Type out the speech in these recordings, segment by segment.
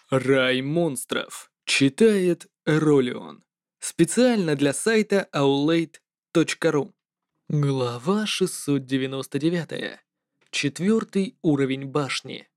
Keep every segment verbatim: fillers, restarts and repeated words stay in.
Рай монстров. Читает Ролион. Специально для сайта аулейт точка ру. Глава шестьсот девяносто девять. Четвертый уровень башни.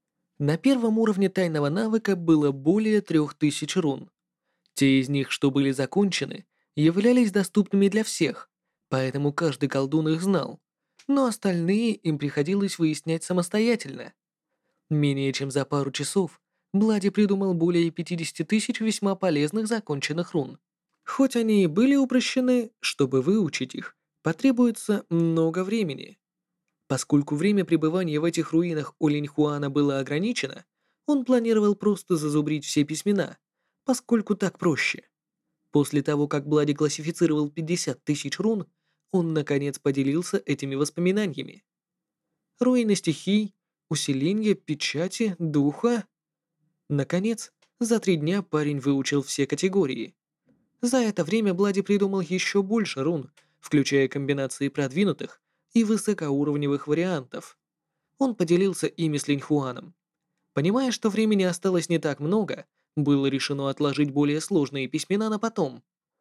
На первом уровне тайного навыка было более трех тысяч рун. Те из них, что были закончены, являлись доступными для всех, поэтому каждый колдун их знал, но остальные им приходилось выяснять самостоятельно. Менее чем за пару часов Блади придумал более пятидесяти тысяч весьма полезных законченных рун. Хоть они и были упрощены, чтобы выучить их, потребуется много времени. Поскольку время пребывания в этих руинах у Линьхуана было ограничено, он планировал просто зазубрить все письмена, поскольку так проще. После того, как Блади классифицировал пятьдесят тысяч рун, он наконец поделился этими воспоминаниями. Руины стихий, усиление печати, духа. Наконец, за три дня парень выучил все категории. За это время Блади придумал еще больше рун, включая комбинации продвинутых и высокоуровневых вариантов. Он поделился ими с Линьхуаном. Понимая, что времени осталось не так много, было решено отложить более сложные письмена на потом.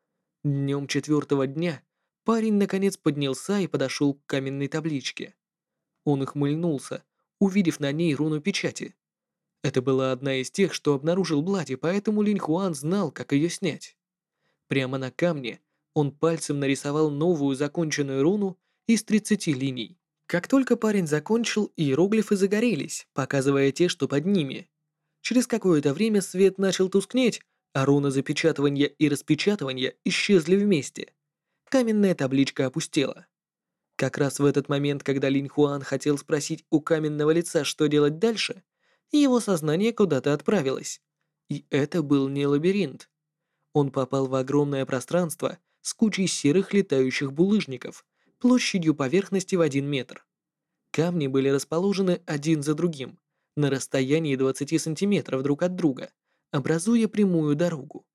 Днем четвертого дня парень наконец поднялся и подошел к каменной табличке. Он ухмыльнулся, увидев на ней руну печати. Это была одна из тех, что обнаружил Блади, поэтому Линьхуан знал, как ее снять. Прямо на камне он пальцем нарисовал новую законченную руну из тридцати линий. Как только парень закончил, иероглифы загорелись, показывая те, что под ними. Через какое-то время свет начал тускнеть, а руны запечатывания и распечатывания исчезли вместе. Каменная табличка опустела. Как раз в этот момент, когда Линьхуан хотел спросить у каменного лица, что делать дальше, его сознание куда-то отправилось. И это был не лабиринт. Он попал в огромное пространство с кучей серых летающих булыжников, площадью поверхности в один метр. Камни были расположены один за другим, на расстоянии двадцати сантиметров друг от друга, образуя прямую дорогу.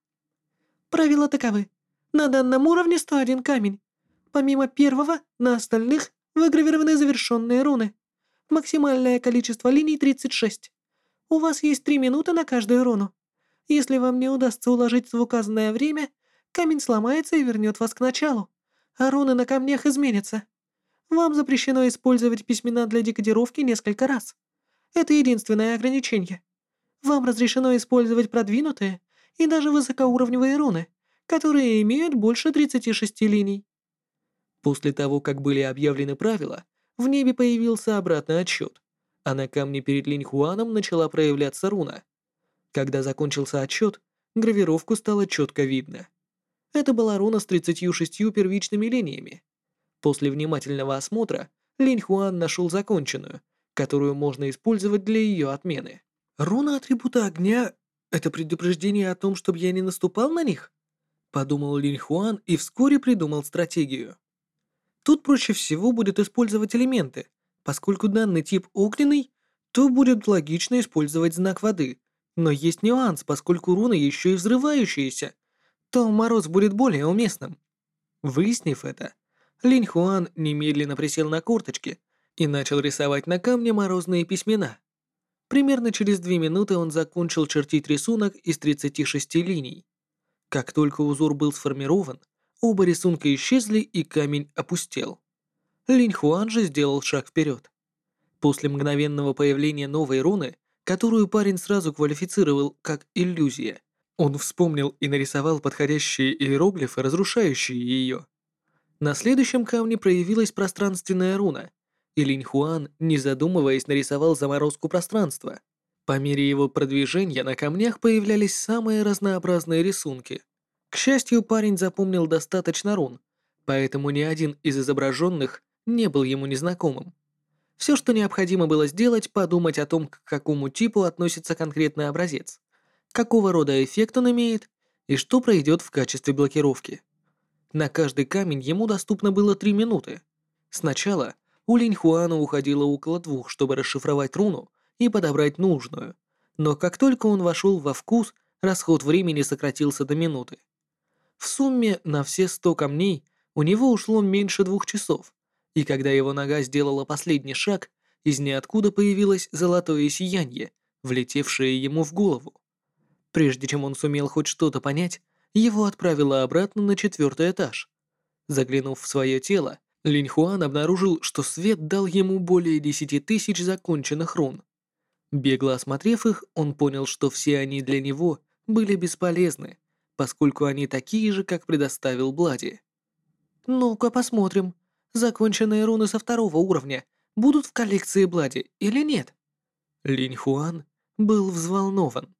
Правила таковы. На данном уровне сто один камень. Помимо первого, на остальных выгравированы завершенные руны. Максимальное количество линий тридцать шесть. У вас есть три минуты на каждую руну. Если вам не удастся уложить в указанное время, камень сломается и вернет вас к началу, а руны на камнях изменятся. Вам запрещено использовать письмена для декодировки несколько раз. Это единственное ограничение. Вам разрешено использовать продвинутые и даже высокоуровневые руны, которые имеют больше тридцати шести линий. После того, как были объявлены правила, в небе появился обратный отсчет, а на камне перед Линьхуаном начала проявляться руна. Когда закончился отсчет, гравировку стало четко видно. Это была руна с тридцатью шестью первичными линиями. После внимательного осмотра Линьхуан нашел законченную, которую можно использовать для ее отмены. Руна атрибута огня — это предупреждение о том, чтобы я не наступал на них? Подумал Линьхуан и вскоре придумал стратегию. Тут проще всего будет использовать элементы. Поскольку данный тип огненный, то будет логично использовать знак воды. Но есть нюанс, поскольку руны еще и взрывающиеся, то мороз будет более уместным. Выяснив это, Линьхуан немедленно присел на корточки и начал рисовать на камне морозные письмена. Примерно через две минуты он закончил чертить рисунок из тридцати шести линий. Как только узор был сформирован, оба рисунка исчезли и камень опустел. Линьхуан же сделал шаг вперед. После мгновенного появления новой руны, которую парень сразу квалифицировал как иллюзия, он вспомнил и нарисовал подходящие иероглифы, разрушающие ее. На следующем камне проявилась пространственная руна, и Линьхуан, не задумываясь, нарисовал заморозку пространства. По мере его продвижения на камнях появлялись самые разнообразные рисунки. К счастью, парень запомнил достаточно рун, поэтому ни один из изображенных не был ему незнакомым. Все, что необходимо было сделать, подумать о том, к какому типу относится конкретный образец, какого рода эффект он имеет и что пройдет в качестве блокировки. На каждый камень ему доступно было три минуты. Сначала у Линьхуана уходило около двух, чтобы расшифровать руну и подобрать нужную, но как только он вошел во вкус, расход времени сократился до минуты. В сумме на все сто камней у него ушло меньше двух часов, и когда его нога сделала последний шаг, из ниоткуда появилось золотое сияние, влетевшее ему в голову. Прежде чем он сумел хоть что-то понять, его отправило обратно на четвертый этаж. Заглянув в свое тело, Линь Хуан обнаружил, что свет дал ему более десяти тысяч законченных рун. Бегло осмотрев их, он понял, что все они для него были бесполезны, поскольку они такие же, как предоставил Блади. «Ну-ка посмотрим, законченные руны со второго уровня будут в коллекции Блади или нет?» Линь Хуан был взволнован.